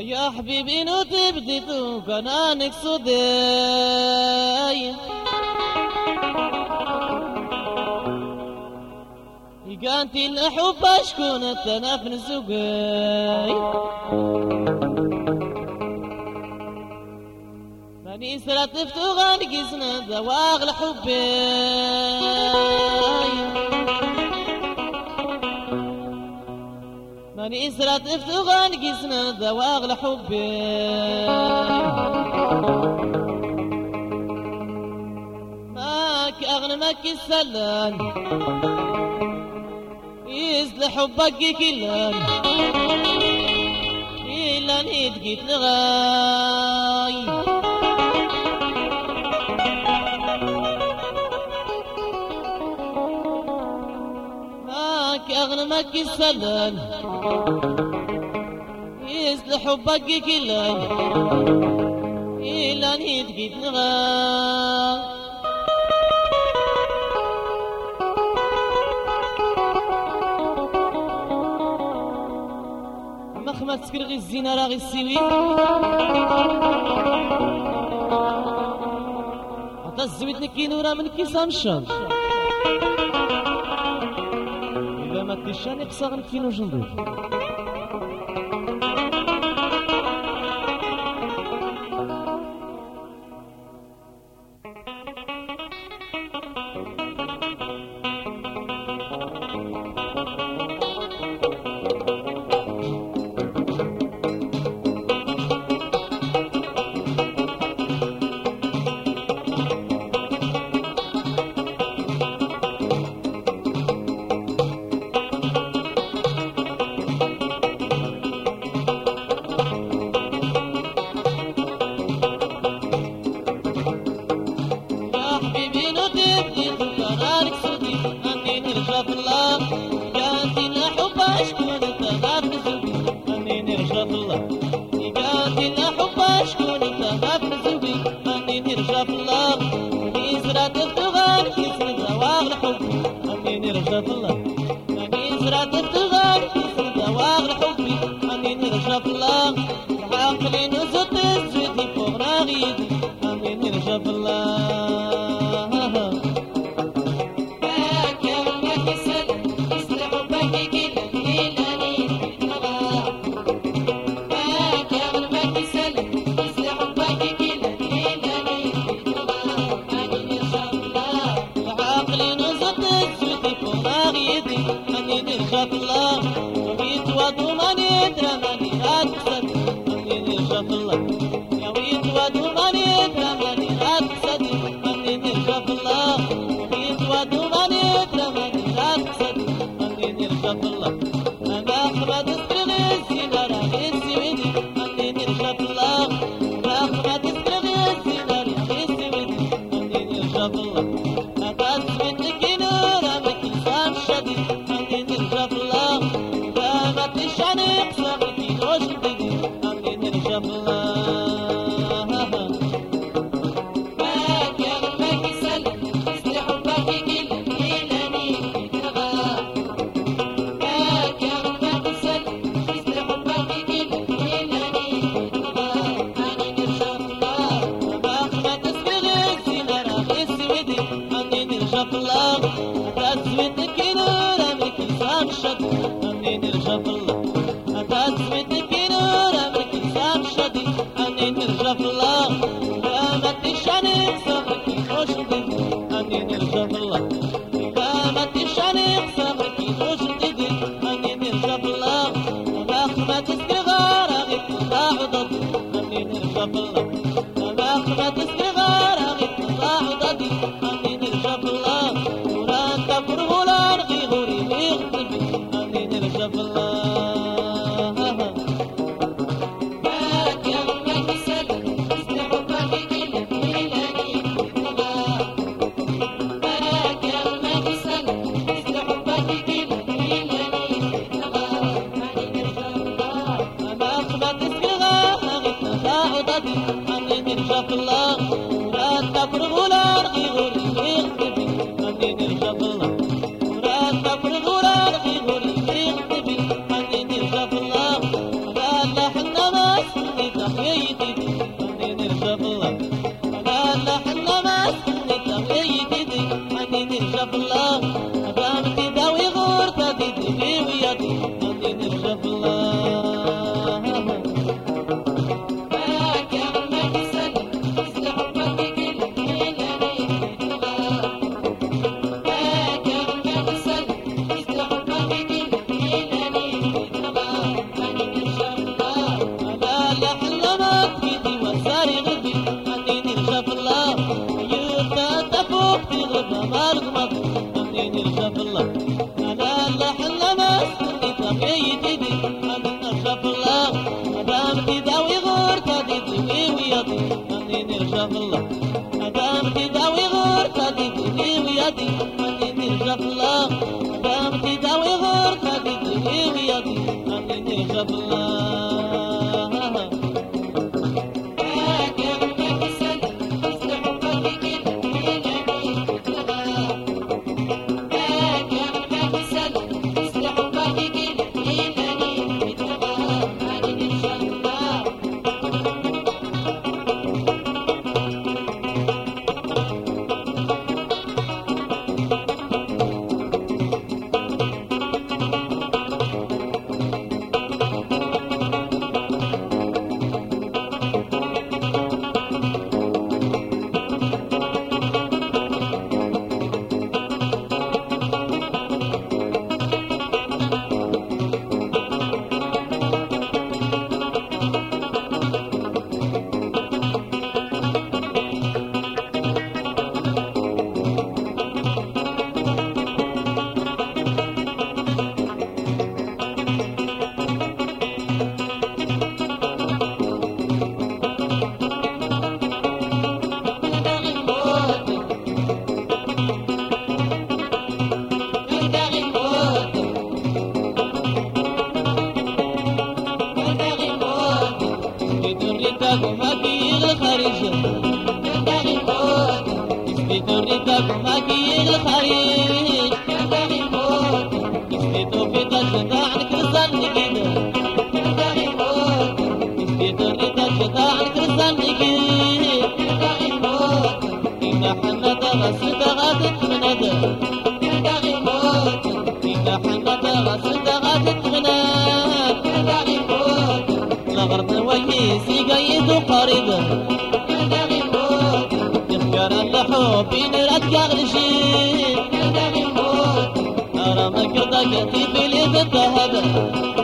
يا حبيبي نو تبدي توك انا نقصدي كانتي الحب شكون التنافن زوجي ماني سرت فتوغان كيسنا دواغ لحبي ماني سرت فتوغان كيسنا دواغ لحبي ماك أغنمك السلان يزل حبك كلان إلا نيدقيت لغاي ماك أغنمك السلان يزل حبك كلان إلا نيدقيت لغاي ما تسكر غي الزينة راه غي السوين عطا الزويت نكينو راه من كيسان الشام إذا ما تيشاني قصا غنكينو جنضيف نرشف الله دام تداوي غور تدي وياك غادي نرشف الله باك يا مكسل مثل حبك كل ليلة باك يا مكسل مثل حبك كل ليلة غادي نرشف الله لا لا حلمت كيدي وساري غدي غادي نرشف الله يتفوق في غربة مرغمة غادي نرشف الله لا لا حلمت كيدي تغيدي غادي نرشف الله مدام تداوي غور تدي وياضي غادي نرشف الله مدام تداوي غور تدي وياضي غادي نرشف الله مدام تداوي غور تدي وياضي غادي نرشف الله قريبة يذكر الحب نرجع لشيء أرى ما كردك في بلاد الذهب